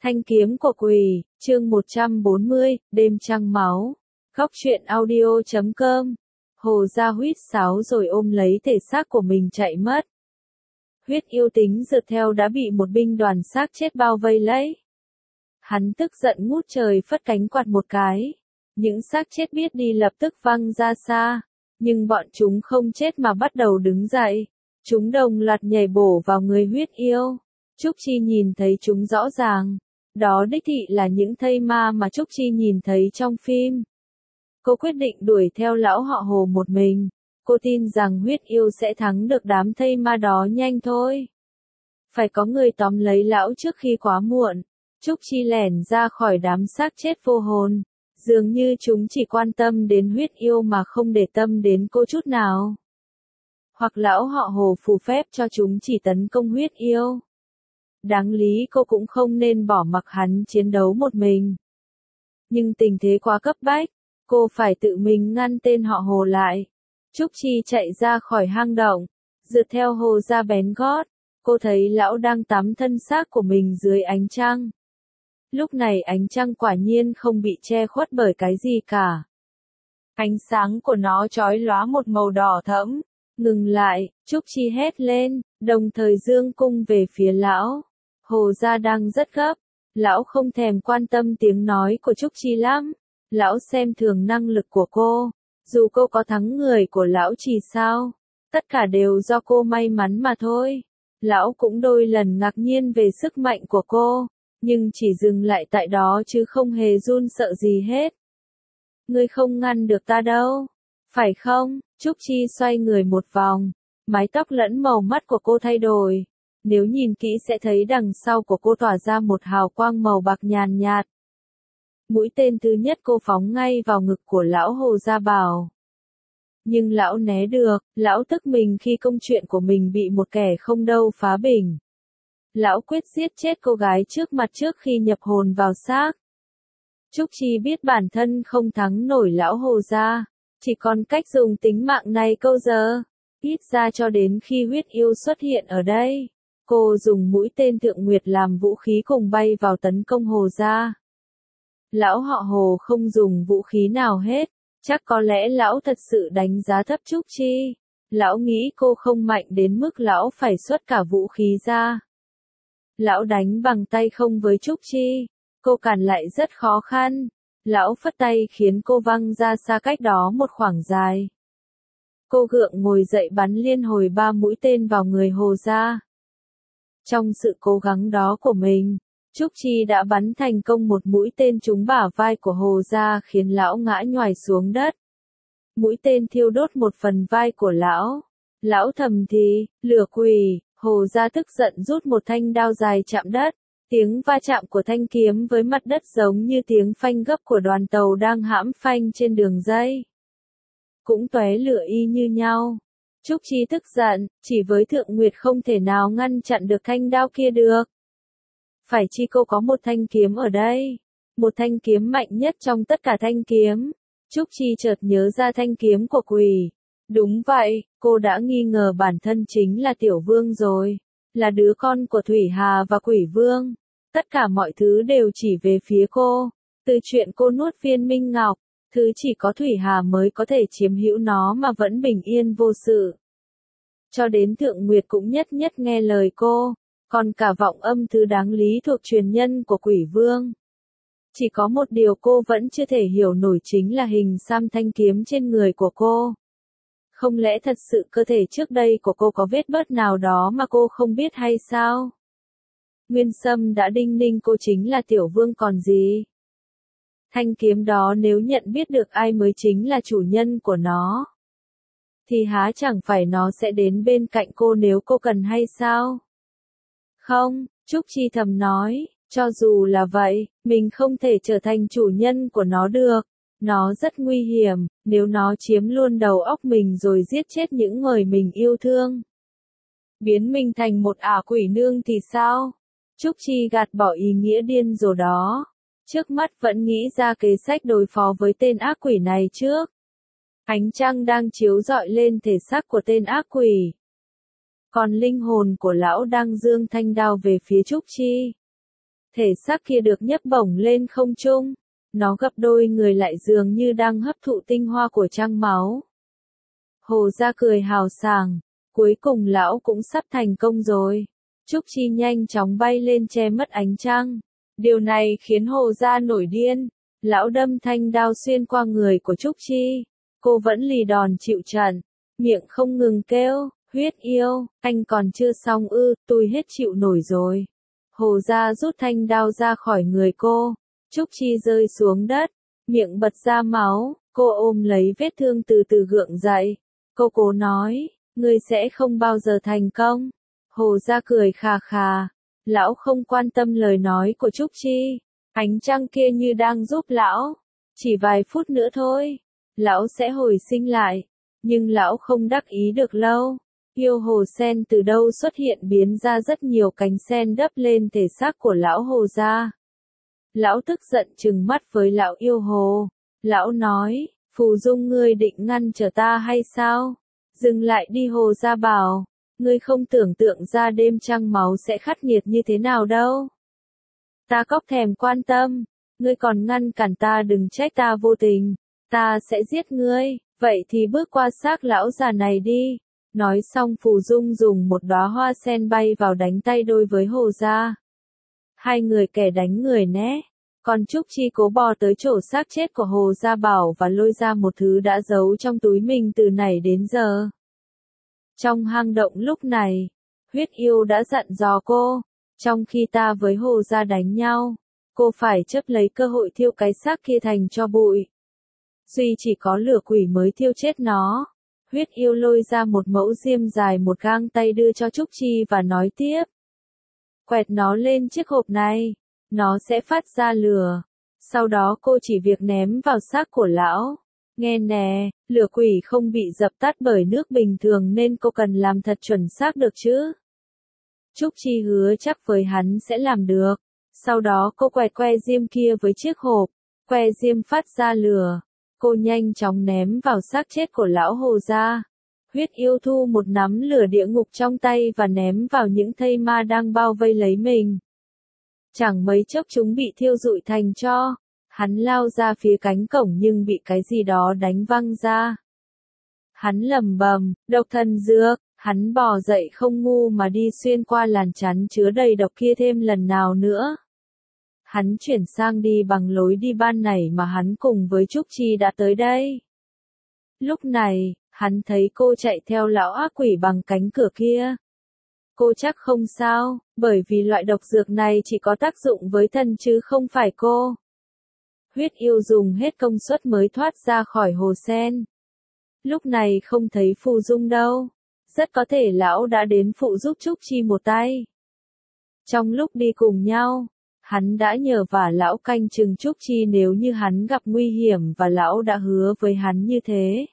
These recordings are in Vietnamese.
Thanh kiếm của quỷ, chương 140, đêm trăng máu. Góc truyện audio.com. Hồ Gia huýt sáo rồi ôm lấy thể xác của mình chạy mất. Huyết yêu tính rượt theo đã bị một binh đoàn xác chết bao vây lấy. Hắn tức giận ngút trời phất cánh quạt một cái. Những xác chết biết đi lập tức văng ra xa. Nhưng bọn chúng không chết mà bắt đầu đứng dậy. Chúng đồng loạt nhảy bổ vào người huyết yêu. Trúc Chi nhìn thấy chúng rõ ràng. Đó đích thị là những thây ma mà Trúc Chi nhìn thấy trong phim. Cô quyết định đuổi theo lão họ Hồ một mình. Cô tin rằng huyết yêu sẽ thắng được đám thây ma đó nhanh thôi. Phải có người tóm lấy lão trước khi quá muộn. Trúc Chi lẻn ra khỏi đám xác chết vô hồn. Dường như chúng chỉ quan tâm đến huyết yêu mà không để tâm đến cô chút nào. Hoặc lão họ Hồ phù phép cho chúng chỉ tấn công huyết yêu. Đáng lý cô cũng không nên bỏ mặc hắn chiến đấu một mình. Nhưng tình thế quá cấp bách, cô phải tự mình ngăn tên họ Hồ lại. Trúc Chi chạy ra khỏi hang động, rượt theo Hồ ra bén gót. Cô thấy lão đang tắm thân xác của mình dưới ánh trăng. Lúc này ánh trăng quả nhiên không bị che khuất bởi cái gì cả. Ánh sáng của nó chói lóa một màu đỏ thẫm. Ngừng lại, Trúc Chi hét lên, đồng thời dương cung về phía lão. Hồ Gia đang rất gấp. Lão không thèm quan tâm tiếng nói của Trúc Chi lắm. Lão xem thường năng lực của cô. Dù cô có thắng người của lão thì sao? Tất cả đều do cô may mắn mà thôi. Lão cũng đôi lần ngạc nhiên về sức mạnh của cô. Nhưng chỉ dừng lại tại đó chứ không hề run sợ gì hết. Ngươi không ngăn được ta đâu. Phải không? Trúc Chi xoay người một vòng. Mái tóc lẫn màu mắt của cô thay đổi. Nếu nhìn kỹ sẽ thấy đằng sau của cô tỏa ra một hào quang màu bạc nhàn nhạt. Mũi tên thứ nhất cô phóng ngay vào ngực của lão Hồ Gia Bảo. Nhưng lão né được, lão tức mình khi công chuyện của mình bị một kẻ không đâu phá bình. Lão quyết giết chết cô gái trước mặt trước khi nhập hồn vào xác. Trúc Chi biết bản thân không thắng nổi lão Hồ Gia, chỉ còn cách dùng tính mạng này câu giờ. Ít ra cho đến khi huyết yêu xuất hiện ở đây. Cô dùng mũi tên Thượng Nguyệt làm vũ khí cùng bay vào tấn công Hồ Gia. Lão họ Hồ không dùng vũ khí nào hết, chắc có lẽ lão thật sự đánh giá thấp Trúc Chi. Lão nghĩ cô không mạnh đến mức lão phải xuất cả vũ khí ra. Lão đánh bằng tay không với Trúc Chi, cô cản lại rất khó khăn. Lão phất tay khiến cô văng ra xa cách đó một khoảng dài. Cô gượng ngồi dậy bắn liên hồi 3 mũi tên vào người Hồ Gia. Trong sự cố gắng đó của mình, Trúc Chi đã bắn thành công một mũi tên trúng bả vai của Hồ Gia khiến lão ngã nhoài xuống đất. Mũi tên thiêu đốt một phần vai của lão. Lão thầm thì, lửa quỷ. Hồ Gia tức giận rút một thanh đao dài chạm đất. Tiếng va chạm của thanh kiếm với mặt đất giống như tiếng phanh gấp của đoàn tàu đang hãm phanh trên đường dây. Cũng tóe lửa y như nhau. Trúc Chi tức giận, chỉ với Thượng Nguyệt không thể nào ngăn chặn được thanh đao kia được. Phải chi cô có một thanh kiếm ở đây. Một thanh kiếm mạnh nhất trong tất cả thanh kiếm. Trúc Chi chợt nhớ ra thanh kiếm của quỷ. Đúng vậy, cô đã nghi ngờ bản thân chính là Tiểu Vương rồi. Là đứa con của Thủy Hà và Quỷ Vương. Tất cả mọi thứ đều chỉ về phía cô. Từ chuyện cô nuốt viên minh ngọc. Thứ chỉ có Thủy Hà mới có thể chiếm hữu nó mà vẫn bình yên vô sự. Cho đến Thượng Nguyệt cũng nhất nhất nghe lời cô. Còn cả vọng âm thứ đáng lý thuộc truyền nhân của Quỷ Vương. Chỉ có một điều cô vẫn chưa thể hiểu nổi chính là hình xăm thanh kiếm trên người của cô. Không lẽ thật sự cơ thể trước đây của cô có vết bớt nào đó mà cô không biết hay sao? Nguyên Sâm đã đinh ninh cô chính là Tiểu Vương còn gì? Thanh kiếm đó nếu nhận biết được ai mới chính là chủ nhân của nó. Thì há chẳng phải nó sẽ đến bên cạnh cô nếu cô cần hay sao? Không, Trúc Chi thầm nói, cho dù là vậy, mình không thể trở thành chủ nhân của nó được. Nó rất nguy hiểm, nếu nó chiếm luôn đầu óc mình rồi giết chết những người mình yêu thương. Biến mình thành một ả quỷ nương thì sao? Trúc Chi gạt bỏ ý nghĩa điên rồ đó. Trước mắt vẫn nghĩ ra kế sách đối phó với tên ác quỷ này trước. Ánh trăng đang chiếu rọi lên thể xác của tên ác quỷ. Còn linh hồn của lão đang giương thanh đao về phía Trúc Chi. Thể xác kia được nhấc bổng lên không trung. Nó gập đôi người lại dường như đang hấp thụ tinh hoa của trăng máu. Hồ Gia cười hào sảng. Cuối cùng lão cũng sắp thành công rồi. Trúc Chi nhanh chóng bay lên che mất ánh trăng. Điều này khiến Hồ Gia nổi điên. Lão đâm thanh đao xuyên qua người của Trúc Chi. Cô vẫn lì đòn chịu trận. Miệng không ngừng kêu, huyết yêu, anh còn chưa xong ư, tôi hết chịu nổi rồi. Hồ Gia rút thanh đao ra khỏi người cô. Trúc Chi rơi xuống đất. Miệng bật ra máu. Cô ôm lấy vết thương từ từ gượng dậy. Cô cố nói, ngươi sẽ không bao giờ thành công. Hồ Gia cười khà khà. Lão không quan tâm lời nói của Trúc Chi. Ánh trăng kia như đang giúp lão. Chỉ vài phút nữa thôi. Lão sẽ hồi sinh lại. Nhưng lão không đắc ý được lâu. Yêu hồ sen từ đâu xuất hiện biến ra rất nhiều cánh sen đắp lên thể xác của lão Hồ Gia. Lão tức giận trừng mắt với lão yêu hồ. Lão nói, Phù Dung ngươi định ngăn trở ta hay sao? Dừng lại đi, Hồ Gia bảo. Ngươi không tưởng tượng ra đêm trăng máu sẽ khắc nghiệt như thế nào đâu. Ta cóc thèm quan tâm. Ngươi còn ngăn cản ta, đừng trách ta vô tình. Ta sẽ giết ngươi. Vậy thì bước qua xác lão già này đi. Nói xong Phù Dung dùng một đóa hoa sen bay vào đánh tay đôi với Hồ Gia. Hai người kẻ đánh người né. Còn Trúc Chi cố bò tới chỗ xác chết của Hồ Gia Bảo và lôi ra một thứ đã giấu trong túi mình từ nãy đến giờ. Trong hang động lúc này, huyết yêu đã dặn dò cô, trong khi ta với Hồ Gia đánh nhau, cô phải chấp lấy cơ hội thiêu cái xác kia thành tro bụi. Duy chỉ có lửa quỷ mới thiêu chết nó. Huyết yêu lôi ra một mẫu diêm dài một gang tay đưa cho Trúc Chi và nói tiếp. Quẹt nó lên chiếc hộp này, nó sẽ phát ra lửa. Sau đó cô chỉ việc ném vào xác của lão. Nghe nè, lửa quỷ không bị dập tắt bởi nước bình thường nên cô cần làm thật chuẩn xác được chứ. Trúc Chi hứa chắc với hắn sẽ làm được. Sau đó cô quẹt que diêm kia với chiếc hộp. Que diêm phát ra lửa. Cô nhanh chóng ném vào xác chết của lão Hồ Gia. Huyết yêu thu một nắm lửa địa ngục trong tay và ném vào những thây ma đang bao vây lấy mình. Chẳng mấy chốc chúng bị thiêu rụi thành tro. Hắn lao ra phía cánh cổng nhưng bị cái gì đó đánh văng ra. Hắn lẩm bẩm, độc thần dược. Hắn bò dậy không ngu mà đi xuyên qua làn chắn chứa đầy độc kia thêm lần nào nữa. Hắn chuyển sang đi bằng lối đi ban nãy mà hắn cùng với Trúc Chi đã tới đây. Lúc này, hắn thấy cô chạy theo lão ác quỷ bằng cánh cửa kia. Cô chắc không sao, bởi vì loại độc dược này chỉ có tác dụng với thần chứ không phải cô. Huyết yêu dùng hết công suất mới thoát ra khỏi hồ sen. Lúc này không thấy Phù Dung đâu. Rất có thể lão đã đến phụ giúp Trúc Chi một tay. Trong lúc đi cùng nhau, hắn đã nhờ vả lão canh chừng Trúc Chi nếu như hắn gặp nguy hiểm và lão đã hứa với hắn như thế.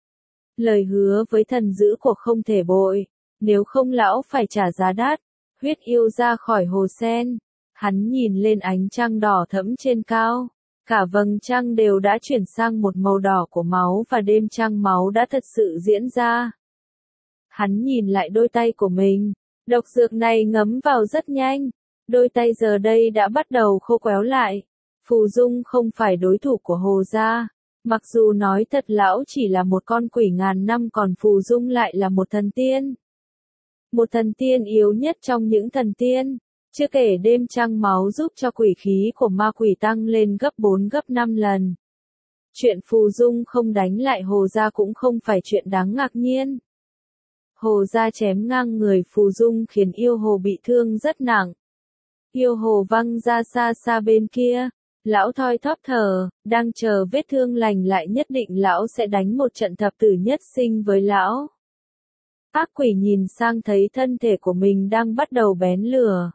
Lời hứa với thần dữ của không thể bội, nếu không lão phải trả giá đắt. Huyết yêu ra khỏi hồ sen, hắn nhìn lên ánh trăng đỏ thẫm trên cao. Cả vầng trăng đều đã chuyển sang một màu đỏ của máu và đêm trăng máu đã thật sự diễn ra. Hắn nhìn lại đôi tay của mình, độc dược này ngấm vào rất nhanh, đôi tay giờ đây đã bắt đầu khô quéo lại. Phù Dung không phải đối thủ của Hồ Gia, mặc dù nói thật lão chỉ là một con quỷ ngàn năm còn Phù Dung lại là một thần tiên. Một thần tiên yếu nhất trong những thần tiên, chưa kể đêm trăng máu giúp cho quỷ khí của ma quỷ tăng lên gấp 4 gấp 5 lần. Chuyện Phù Dung không đánh lại Hồ Gia cũng không phải chuyện đáng ngạc nhiên. Hồ Gia chém ngang người Phù Dung khiến yêu hồ bị thương rất nặng. Yêu hồ văng ra xa xa bên kia. Lão thoi thóp thở, đang chờ vết thương lành lại, nhất định lão sẽ đánh một trận thập tử nhất sinh với lão. Ác quỷ nhìn sang thấy thân thể của mình đang bắt đầu bén lửa.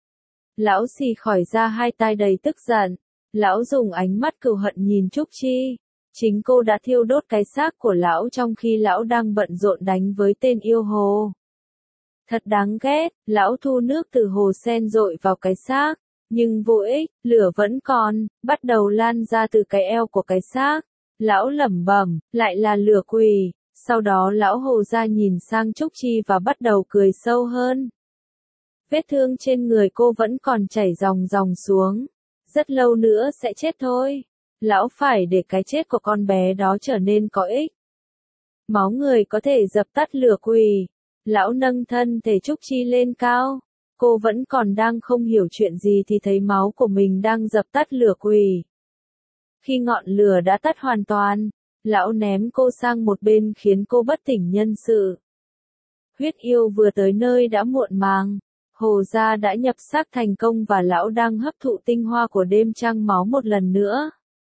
Lão xì khỏi ra hai tai đầy tức giận. Lão dùng ánh mắt cừu hận nhìn Trúc Chi. Chính cô đã thiêu đốt cái xác của lão trong khi lão đang bận rộn đánh với tên yêu hồ. Thật đáng ghét, lão thu nước từ hồ sen dội vào cái xác. Nhưng vô ích, lửa vẫn còn, bắt đầu lan ra từ cái eo của cái xác. Lão lẩm bẩm, lại là lửa quỷ. Sau đó lão Hồ Gia nhìn sang Trúc Chi và bắt đầu cười sâu hơn. Vết thương trên người cô vẫn còn chảy ròng ròng xuống. Rất lâu nữa sẽ chết thôi. Lão phải để cái chết của con bé đó trở nên có ích. Máu người có thể dập tắt lửa quỷ. Lão nâng thân thể Trúc Chi lên cao. Cô vẫn còn đang không hiểu chuyện gì thì thấy máu của mình đang dập tắt lửa quỷ. Khi ngọn lửa đã tắt hoàn toàn, lão ném cô sang một bên khiến cô bất tỉnh nhân sự. Huyết yêu vừa tới nơi đã muộn màng. Hồ gia đã nhập xác thành công và lão đang hấp thụ tinh hoa của đêm trăng máu một lần nữa.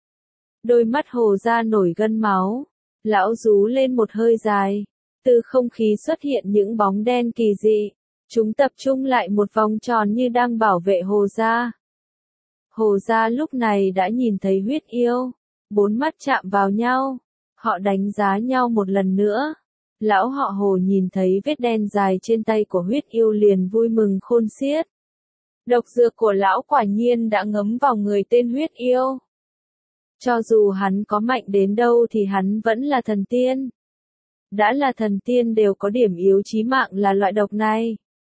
Đôi mắt Hồ gia nổi gân máu. Lão rú lên một hơi dài. Từ không khí xuất hiện những bóng đen kỳ dị. Chúng tập trung lại một vòng tròn như đang bảo vệ Hồ gia. Hồ gia lúc này đã nhìn thấy huyết yêu. Bốn mắt chạm vào nhau. Họ đánh giá nhau một lần nữa. Lão họ Hồ nhìn thấy vết đen dài trên tay của huyết yêu liền vui mừng khôn xiết. Độc dược của lão quả nhiên đã ngấm vào người tên huyết yêu. Cho dù hắn có mạnh đến đâu thì hắn vẫn là thần tiên. Đã là thần tiên đều có điểm yếu chí mạng là loại độc này.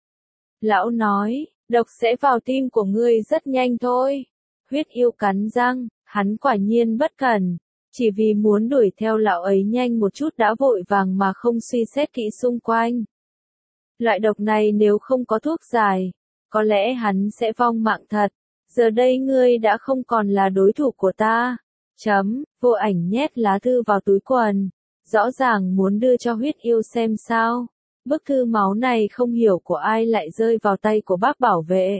Lão nói, độc sẽ vào tim của ngươi rất nhanh thôi. Huyết yêu cắn răng, hắn quả nhiên bất cẩn. Chỉ vì muốn đuổi theo lão ấy nhanh một chút đã vội vàng mà không suy xét kỹ xung quanh. Loại độc này nếu không có thuốc giải, có lẽ hắn sẽ vong mạng thật. Giờ đây ngươi đã không còn là đối thủ của ta. Vô Ảnh nhét lá thư vào túi quần. Rõ ràng muốn đưa cho huyết yêu xem sao. Bức thư máu này không hiểu của ai lại rơi vào tay của bác bảo vệ.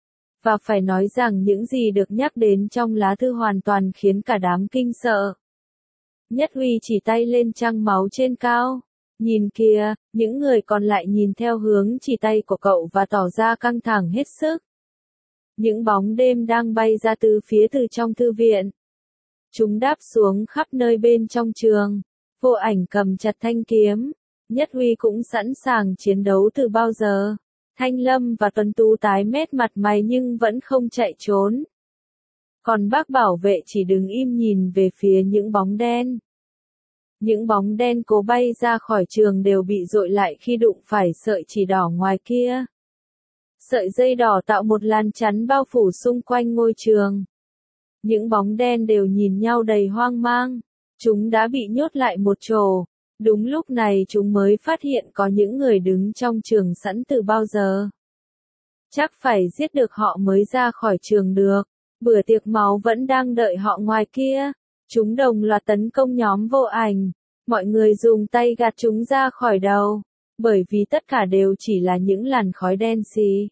Và phải nói rằng những gì được nhắc đến trong lá thư hoàn toàn khiến cả đám kinh sợ. Nhất Huy chỉ tay lên trăng máu trên cao. Nhìn kìa, những người còn lại nhìn theo hướng chỉ tay của cậu và tỏ ra căng thẳng hết sức. Những bóng đêm đang bay ra từ phía từ trong thư viện. Chúng đáp xuống khắp nơi bên trong trường. Vô Ảnh cầm chặt thanh kiếm. Nhất Huy cũng sẵn sàng chiến đấu từ bao giờ. Thanh Lâm và Tuấn Tú tái mét mặt mày nhưng vẫn không chạy trốn. Còn bác bảo vệ chỉ đứng im nhìn về phía những bóng đen. Những bóng đen cố bay ra khỏi trường đều bị dội lại khi đụng phải sợi chỉ đỏ ngoài kia. Sợi dây đỏ tạo một làn chắn bao phủ xung quanh ngôi trường. Những bóng đen đều nhìn nhau đầy hoang mang. Chúng đã bị nhốt lại một chỗ. Đúng lúc này chúng mới phát hiện có những người đứng trong trường sẵn từ bao giờ. Chắc phải giết được họ mới ra khỏi trường được. Bữa tiệc máu vẫn đang đợi họ ngoài kia. Chúng đồng loạt tấn công nhóm Vô Ảnh. Mọi người dùng tay gạt chúng ra khỏi đầu. Bởi vì tất cả đều chỉ là những làn khói đen xì.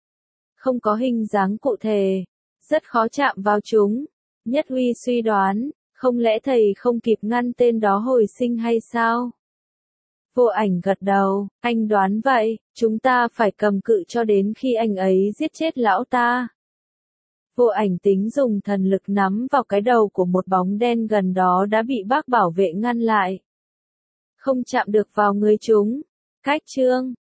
Không có hình dáng cụ thể. Rất khó chạm vào chúng. Nhất Huy suy đoán. Không lẽ thầy không kịp ngăn tên đó hồi sinh hay sao? Vô Ảnh gật đầu, anh đoán vậy, chúng ta phải cầm cự cho đến khi anh ấy giết chết lão ta. Vô Ảnh tính dùng thần lực nắm vào cái đầu của một bóng đen gần đó đã bị bác bảo vệ ngăn lại. Không chạm được vào người chúng. Cách chương